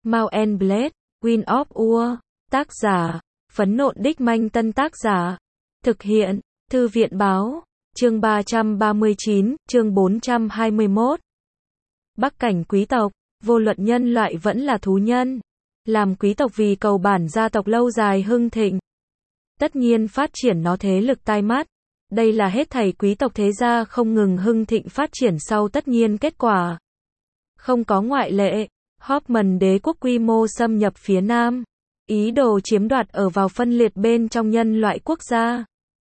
Mount and Blade, Wind of War, tác giả, Phấn Nộn Đích Manh Tân tác giả, thực hiện, Thư viện Báo, chương 339, chương 421. Bắc cảnh quý tộc, vô luận nhân loại vẫn là thú nhân. Làm quý tộc vì cầu bản gia tộc lâu dài hưng thịnh. Tất nhiên phát triển nó thế lực tai mắt. Đây là hết thảy quý tộc thế gia không ngừng hưng thịnh phát triển sau tất nhiên kết quả. Không có ngoại lệ, Hoffman đế quốc quy mô xâm nhập phía Nam. Ý đồ chiếm đoạt ở vào phân liệt bên trong nhân loại quốc gia.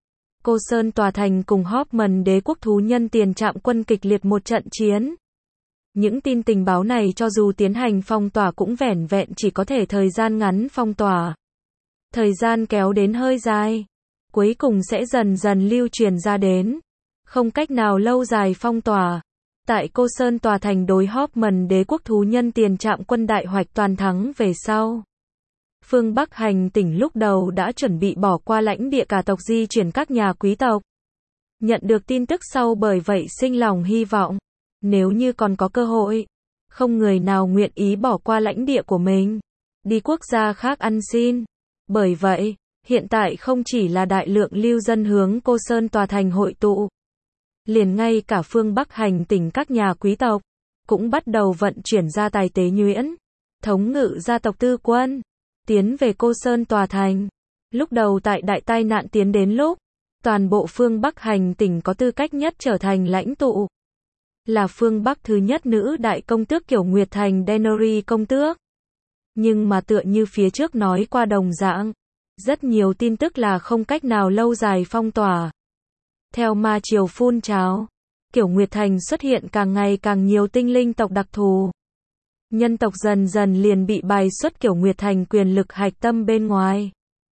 Cô Sơn tòa thành cùng Hoffman đế quốc thú nhân tiền trạm quân kịch liệt một trận chiến. Những tin tình báo này cho dù tiến hành phong tỏa cũng vẻn vẹn chỉ có thể thời gian ngắn phong tỏa. Thời gian kéo đến hơi dài. Cuối cùng sẽ dần dần lưu truyền ra đến. Không cách nào lâu dài phong tỏa. Tại Cô Sơn tòa thành đối Hoffman đế quốc thú nhân tiền trạm quân đại hoạch toàn thắng về sau. Phương Bắc hành tỉnh lúc đầu đã chuẩn bị bỏ qua lãnh địa cả tộc di chuyển các nhà quý tộc. Nhận được tin tức sau bởi vậy sinh lòng hy vọng. Nếu như còn có cơ hội, không người nào nguyện ý bỏ qua lãnh địa của mình, đi quốc gia khác ăn xin. Bởi vậy, hiện tại không chỉ là đại lượng lưu dân hướng Cô Sơn tòa thành hội tụ. Liền ngay cả phương Bắc hành tỉnh các nhà quý tộc, cũng bắt đầu vận chuyển ra tài tế nhuyễn, thống ngự gia tộc tư quân, tiến về Cô Sơn tòa thành. Lúc đầu tại đại tai nạn tiến đến lúc, toàn bộ phương Bắc hành tỉnh có tư cách nhất trở thành lãnh tụ. Là phương Bắc thứ nhất nữ đại công tước Kiểu Nguyệt Thành Daenerys công tước. Nhưng mà tựa như phía trước nói qua đồng dạng, rất nhiều tin tức là không cách nào lâu dài phong tỏa. Theo ma triều phun trào, Kiểu Nguyệt Thành xuất hiện càng ngày càng nhiều tinh linh tộc đặc thù. Nhân tộc dần dần liền bị bài xuất Kiểu Nguyệt Thành quyền lực hạch tâm bên ngoài.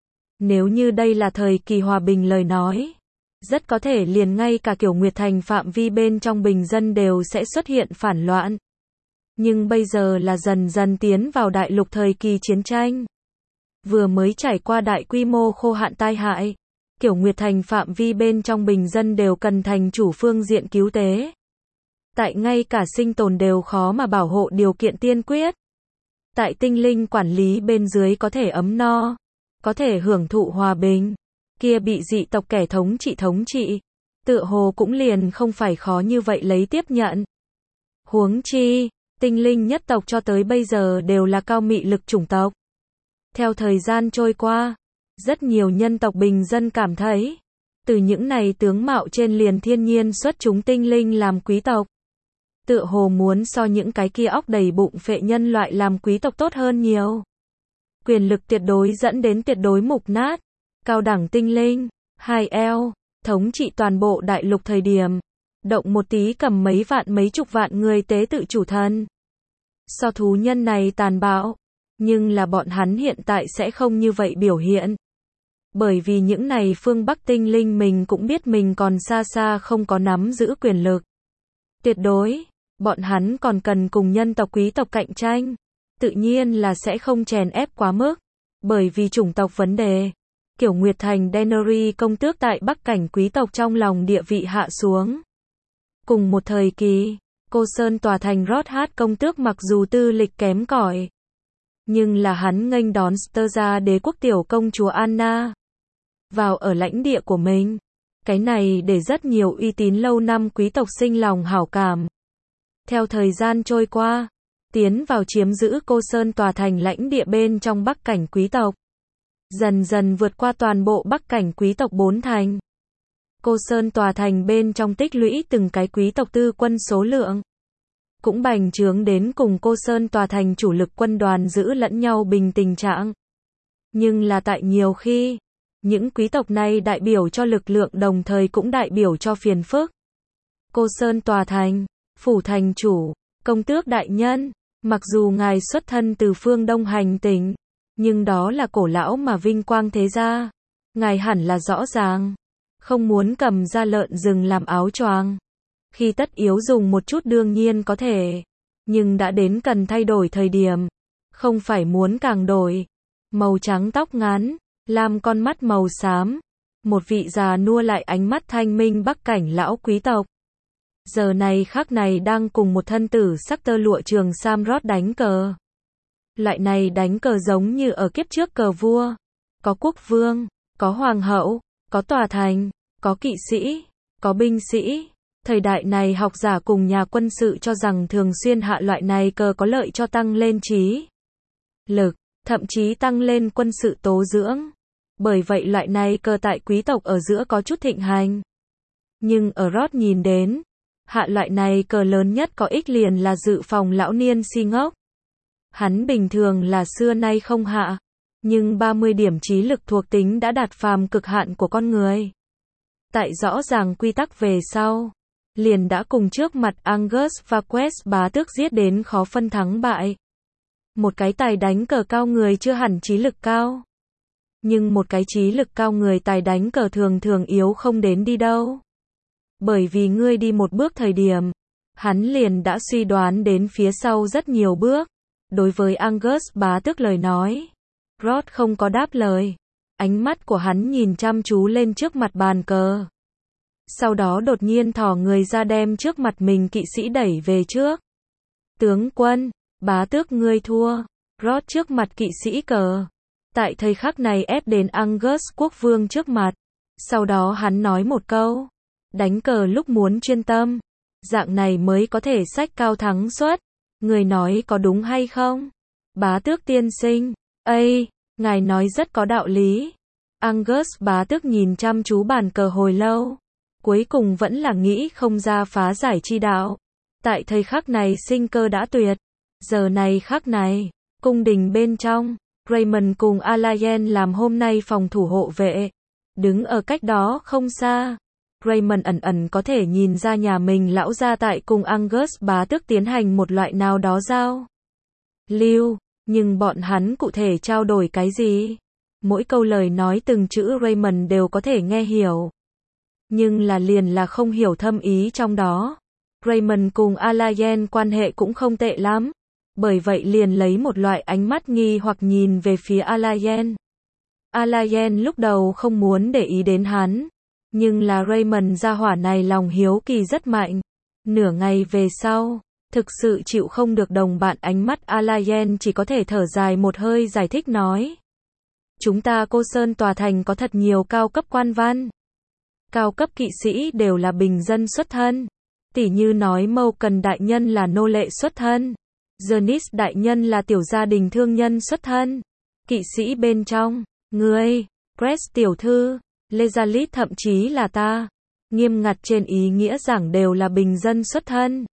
Nếu như đây là thời kỳ hòa bình lời nói, rất có thể liền ngay cả Kiểu Nguyệt Thành phạm vi bên trong bình dân đều sẽ xuất hiện phản loạn. Nhưng bây giờ là dần dần tiến vào đại lục thời kỳ chiến tranh. Vừa mới trải qua đại quy mô khô hạn tai hại, Kiểu Nguyệt Thành phạm vi bên trong bình dân đều cần thành chủ phương diện cứu tế. Tại ngay cả sinh tồn đều khó mà bảo hộ điều kiện tiên quyết. Tại tinh linh quản lý bên dưới có thể ấm no, có thể hưởng thụ hòa bình. Kia bị dị tộc kẻ thống trị, tựa hồ cũng liền không phải khó như vậy lấy tiếp nhận. Huống chi, tinh linh nhất tộc cho tới bây giờ đều là cao mị lực chủng tộc. Theo thời gian trôi qua, rất nhiều nhân tộc bình dân cảm thấy, từ những này tướng mạo trên liền thiên nhiên xuất chúng tinh linh làm quý tộc. Tựa hồ muốn so những cái kia óc đầy bụng phệ nhân loại làm quý tộc tốt hơn nhiều. Quyền lực tuyệt đối dẫn đến tuyệt đối mục nát. Cao đẳng tinh linh, 2L, thống trị toàn bộ đại lục thời điểm. Động một tí cầm mấy vạn mấy chục vạn người tế tự chủ thần. So thú nhân này tàn bạo. Nhưng là bọn hắn hiện tại sẽ không như vậy biểu hiện. Bởi vì những này phương Bắc tinh linh mình cũng biết mình còn xa xa không có nắm giữ quyền lực. Tuyệt đối, bọn hắn còn cần cùng nhân tộc quý tộc cạnh tranh. Tự nhiên là sẽ không chèn ép quá mức. Bởi vì chủng tộc vấn đề. Kiểu Nguyệt Thành Daenerys công tước tại Bắc cảnh quý tộc trong lòng địa vị hạ xuống. Cùng một thời kỳ, Cô Sơn tòa thành Rothat công tước mặc dù tư lịch kém cỏi, nhưng là hắn nghênh đón Sterza đế quốc tiểu công chúa Anna vào ở lãnh địa của mình. Cái này để rất nhiều uy tín lâu năm quý tộc sinh lòng hảo cảm. Theo thời gian trôi qua, tiến vào chiếm giữ Cô Sơn tòa thành lãnh địa bên trong Bắc cảnh quý tộc. Dần dần vượt qua toàn bộ Bắc cảnh quý tộc 4 thành. Cô Sơn tòa thành bên trong tích lũy từng cái quý tộc tư quân số lượng. Cũng bành trướng đến cùng Cô Sơn tòa thành chủ lực quân đoàn giữ lẫn nhau bình tình trạng. Nhưng là tại nhiều khi, những quý tộc này đại biểu cho lực lượng đồng thời cũng đại biểu cho phiền phức. Cô Sơn tòa thành, phủ thành chủ, công tước đại nhân, mặc dù ngài xuất thân từ phương Đông hành tỉnh, nhưng đó là cổ lão mà vinh quang thế gia. Ngài hẳn là rõ ràng. Không muốn cầm ra lợn rừng làm áo choàng. Khi tất yếu dùng một chút đương nhiên có thể. Nhưng đã đến cần thay đổi thời điểm. Không phải muốn càng đổi. Màu trắng tóc ngắn. Lam con mắt màu xám. Một vị già nua lại ánh mắt thanh minh Bắc cảnh lão quý tộc. Giờ này khắc này đang cùng một thân tử sắc tơ lụa trường Samrod đánh cờ. Loại này đánh cờ giống như ở kiếp trước cờ vua. Có quốc vương, có hoàng hậu, có tòa thành, có kỵ sĩ, có binh sĩ. Thời đại này học giả cùng nhà quân sự cho rằng thường xuyên hạ loại này cờ có lợi cho tăng lên trí lực, thậm chí tăng lên quân sự tố dưỡng. Bởi vậy loại này cờ tại quý tộc ở giữa có chút thịnh hành. Nhưng ở Rod nhìn đến, hạ loại này cờ lớn nhất có ích liền là dự phòng lão niên si ngốc. Hắn bình thường là xưa nay không hạ, nhưng 30 điểm trí lực thuộc tính đã đạt phàm cực hạn của con người. Tại rõ ràng quy tắc về sau, liền đã cùng trước mặt Angus và Quest bá tước giết đến khó phân thắng bại. Một cái tài đánh cờ cao người chưa hẳn trí lực cao. Nhưng một cái trí lực cao người tài đánh cờ thường thường yếu không đến đi đâu. Bởi vì ngươi đi một bước thời điểm, hắn liền đã suy đoán đến phía sau rất nhiều bước. Đối với Angus bá tước lời nói, Rod không có đáp lời. Ánh mắt của hắn nhìn chăm chú lên trước mặt bàn cờ. Sau đó đột nhiên thò người ra đem trước mặt mình kỵ sĩ đẩy về trước. Tướng quân, bá tước ngươi thua. Rod trước mặt kỵ sĩ cờ. Tại thời khắc này ép đến Angus quốc vương trước mặt. Sau đó hắn nói một câu. Đánh cờ lúc muốn chuyên tâm. Dạng này mới có thể xách cao thắng suất. Người nói có đúng hay không? Bá tước tiên sinh. Ây, ngài nói rất có đạo lý. Angus bá tước nhìn chăm chú bàn cờ hồi lâu. Cuối cùng vẫn là nghĩ không ra phá giải chi đạo. Tại thời khắc này sinh cơ đã tuyệt. Giờ này khắc này, cung đình bên trong, Raymond cùng Alayen làm hôm nay phòng thủ hộ vệ. Đứng ở cách đó không xa. Raymond ẩn ẩn có thể nhìn ra nhà mình lão gia tại cùng Angus bá tước tiến hành một loại nào đó giao lưu. Nhưng bọn hắn cụ thể trao đổi cái gì? Mỗi câu lời nói từng chữ Raymond đều có thể nghe hiểu. Nhưng là liền là không hiểu thâm ý trong đó. Raymond cùng Alayen quan hệ cũng không tệ lắm. Bởi vậy liền lấy một loại ánh mắt nghi hoặc nhìn về phía Alayen. Alayen lúc đầu không muốn để ý đến hắn. Nhưng là Raymond gia hỏa này lòng hiếu kỳ rất mạnh. Nửa ngày về sau, thực sự chịu không được đồng bạn ánh mắt Alayen chỉ có thể thở dài một hơi giải thích nói. Chúng ta Cô Sơn tòa thành có thật nhiều cao cấp quan văn. Cao cấp kỵ sĩ đều là bình dân xuất thân. Tỉ như nói Mâu Cần đại nhân là nô lệ xuất thân. Janice đại nhân là tiểu gia đình thương nhân xuất thân. Kỵ sĩ bên trong, ngươi, Crest tiểu thư, Lezalit thậm chí là ta. Nghiêm ngặt trên ý nghĩa giảng đều là bình dân xuất thân.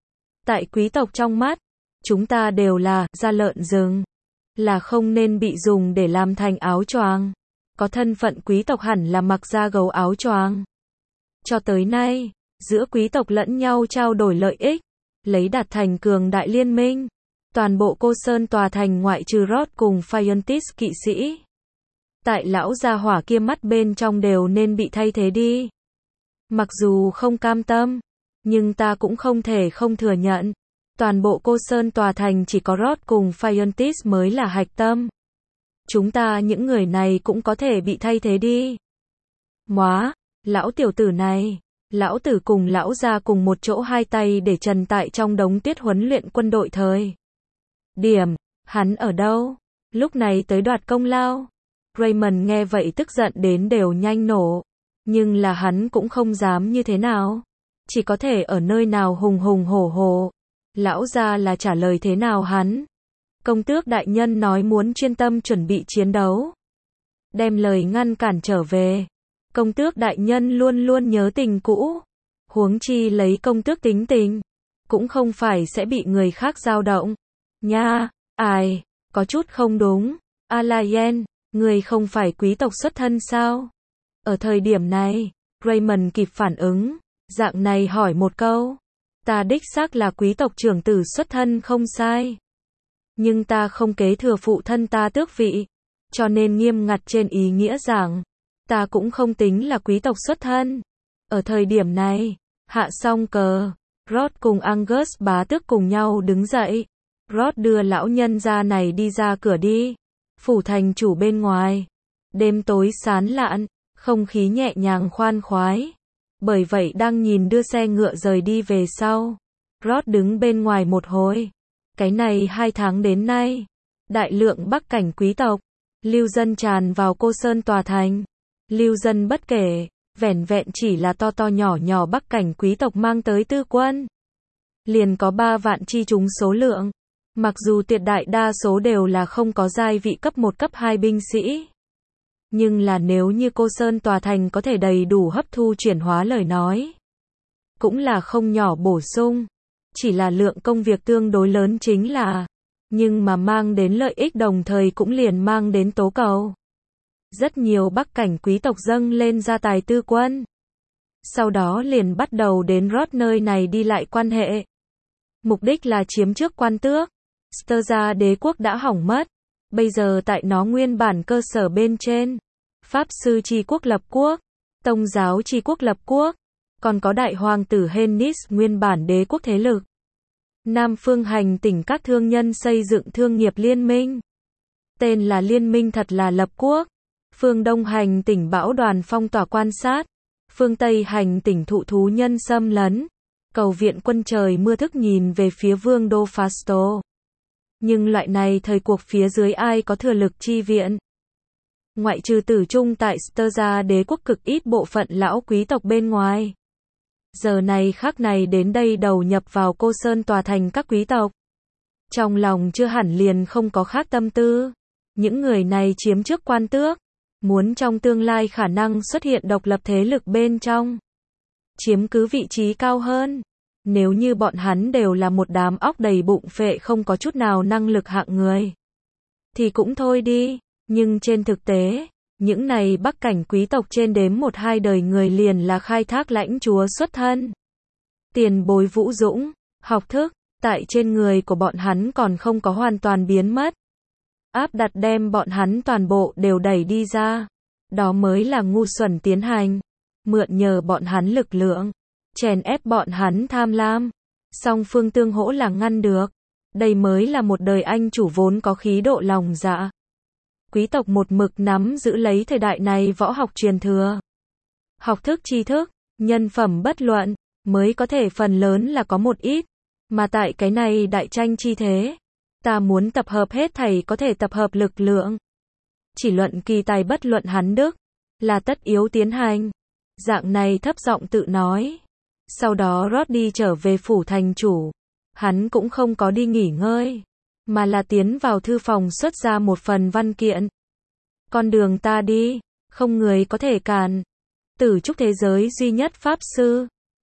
Tại quý tộc trong mắt, chúng ta đều là da lợn rừng. Là không nên bị dùng để làm thành áo choàng. Có thân phận quý tộc hẳn là mặc da gấu áo choàng. Cho tới nay, giữa quý tộc lẫn nhau trao đổi lợi ích, lấy đạt thành cường đại liên minh. Toàn bộ Cô Sơn tòa thành ngoại trừ Rod cùng Phiontis kỵ sĩ. Tại lão gia hỏa kia mắt bên trong đều nên bị thay thế đi. Mặc dù không cam tâm, nhưng ta cũng không thể không thừa nhận. Toàn bộ Cô Sơn tòa thành chỉ có Rod cùng Phiontis mới là hạch tâm. Chúng ta những người này cũng có thể bị thay thế đi. Móa, lão tiểu tử này, lão tử cùng lão gia cùng một chỗ hai tay để trần tại trong đống tuyết huấn luyện quân đội thời điểm, hắn ở đâu? Lúc này tới đoạt công lao. Raymond nghe vậy tức giận đến đều nhanh nổ. Nhưng là hắn cũng không dám như thế nào. Chỉ có thể ở nơi nào hùng hùng hổ hổ. Lão gia là trả lời thế nào hắn? Công tước đại nhân nói muốn chuyên tâm chuẩn bị chiến đấu. Đem lời ngăn cản trở về. Công tước đại nhân luôn luôn nhớ tình cũ. Huống chi lấy công tước tính tình. Cũng không phải sẽ bị người khác dao động. Nha, ai, có chút không đúng. Alayen, người không phải quý tộc xuất thân sao? Ở thời điểm này, Raymond kịp phản ứng. Dạng này hỏi một câu. Ta đích xác là quý tộc trưởng tử xuất thân không sai. Nhưng ta không kế thừa phụ thân ta tước vị. Cho nên nghiêm ngặt trên ý nghĩa rằng, ta cũng không tính là quý tộc xuất thân. Ở thời điểm này, hạ xong cờ, Rod cùng Angus bá tước cùng nhau đứng dậy. Rod đưa lão nhân gia này đi ra cửa đi. Phủ thành chủ bên ngoài. Đêm tối sán lạn, không khí nhẹ nhàng khoan khoái. Bởi vậy đang nhìn đưa xe ngựa rời đi về sau. Rod đứng bên ngoài một hồi. Cái này 2 tháng đến nay, Đại lượng bắc cảnh quý tộc, lưu dân tràn vào Cô Sơn tòa thành. Lưu dân bất kể, vẻn vẹn chỉ là to to nhỏ nhỏ bắc cảnh quý tộc mang tới tư quân. Liền có 3 vạn chi chúng số lượng. Mặc dù tuyệt đại đa số đều là không có giai vị cấp 1 cấp 2 binh sĩ. Nhưng là nếu như Cô Sơn tòa thành có thể đầy đủ hấp thu chuyển hóa lời nói. Cũng là không nhỏ bổ sung. Chỉ là lượng công việc tương đối lớn chính là. Nhưng mà mang đến lợi ích đồng thời cũng liền mang đến tố cầu. Rất nhiều bắc cảnh quý tộc dâng lên gia tài tư quân. Sau đó liền bắt đầu đến rót nơi này đi lại quan hệ. Mục đích là chiếm trước quan tước. Stơ đế quốc đã hỏng mất. Bây giờ tại nó nguyên bản cơ sở bên trên. Pháp sư tri quốc lập quốc. Tông giáo tri quốc lập quốc. Còn có đại hoàng tử Hennis nguyên bản đế quốc thế lực. Nam phương hành tỉnh các thương nhân xây dựng thương nghiệp liên minh. Tên là liên minh thật là lập quốc. Phương Đông hành tỉnh bão đoàn phong tỏa quan sát. Phương Tây hành tỉnh thụ thú nhân xâm lấn. Cầu viện quân trời mưa thức nhìn về phía vương đô Fasto. Nhưng loại này thời cuộc phía dưới ai có thừa lực chi viện. Ngoại trừ tử trung tại Stơ đế quốc cực ít bộ phận lão quý tộc bên ngoài. Giờ này khắc này đến đây đầu nhập vào Cô Sơn tòa thành các quý tộc. Trong lòng chưa hẳn liền không có khác tâm tư. Những người này chiếm trước quan tước. Muốn trong tương lai khả năng xuất hiện độc lập thế lực bên trong. Chiếm cứ vị trí cao hơn. Nếu như bọn hắn đều là một đám óc đầy bụng phệ không có chút nào năng lực hạng người. Thì cũng thôi đi. Nhưng trên thực tế, những này bắc cảnh quý tộc trên đếm 1-2 đời người liền là khai thác lãnh chúa xuất thân. Tiền bối vũ dũng, học thức, tại trên người của bọn hắn còn không có hoàn toàn biến mất. Áp đặt đem bọn hắn toàn bộ đều đẩy đi ra. Đó mới là ngu xuẩn tiến hành. Mượn nhờ bọn hắn lực lượng. Chèn ép bọn hắn tham lam. Song phương tương hỗ là ngăn được. Đây mới là một đời anh chủ vốn có khí độ lòng dạ. Quý tộc một mực nắm giữ lấy thời đại này võ học truyền thừa. Học thức tri thức, nhân phẩm bất luận, mới có thể phần lớn là có một ít. Mà tại cái này đại tranh chi thế. Ta muốn tập hợp hết thảy có thể tập hợp lực lượng. Chỉ luận kỳ tài bất luận hắn đức. Là tất yếu tiến hành. Dạng này thấp giọng tự nói. Sau đó rót đi trở về phủ thành chủ. Hắn cũng không có đi nghỉ ngơi. Mà là tiến vào thư phòng xuất ra một phần văn kiện. Con đường ta đi. Không người có thể cản. Tử trúc thế giới duy nhất pháp sư.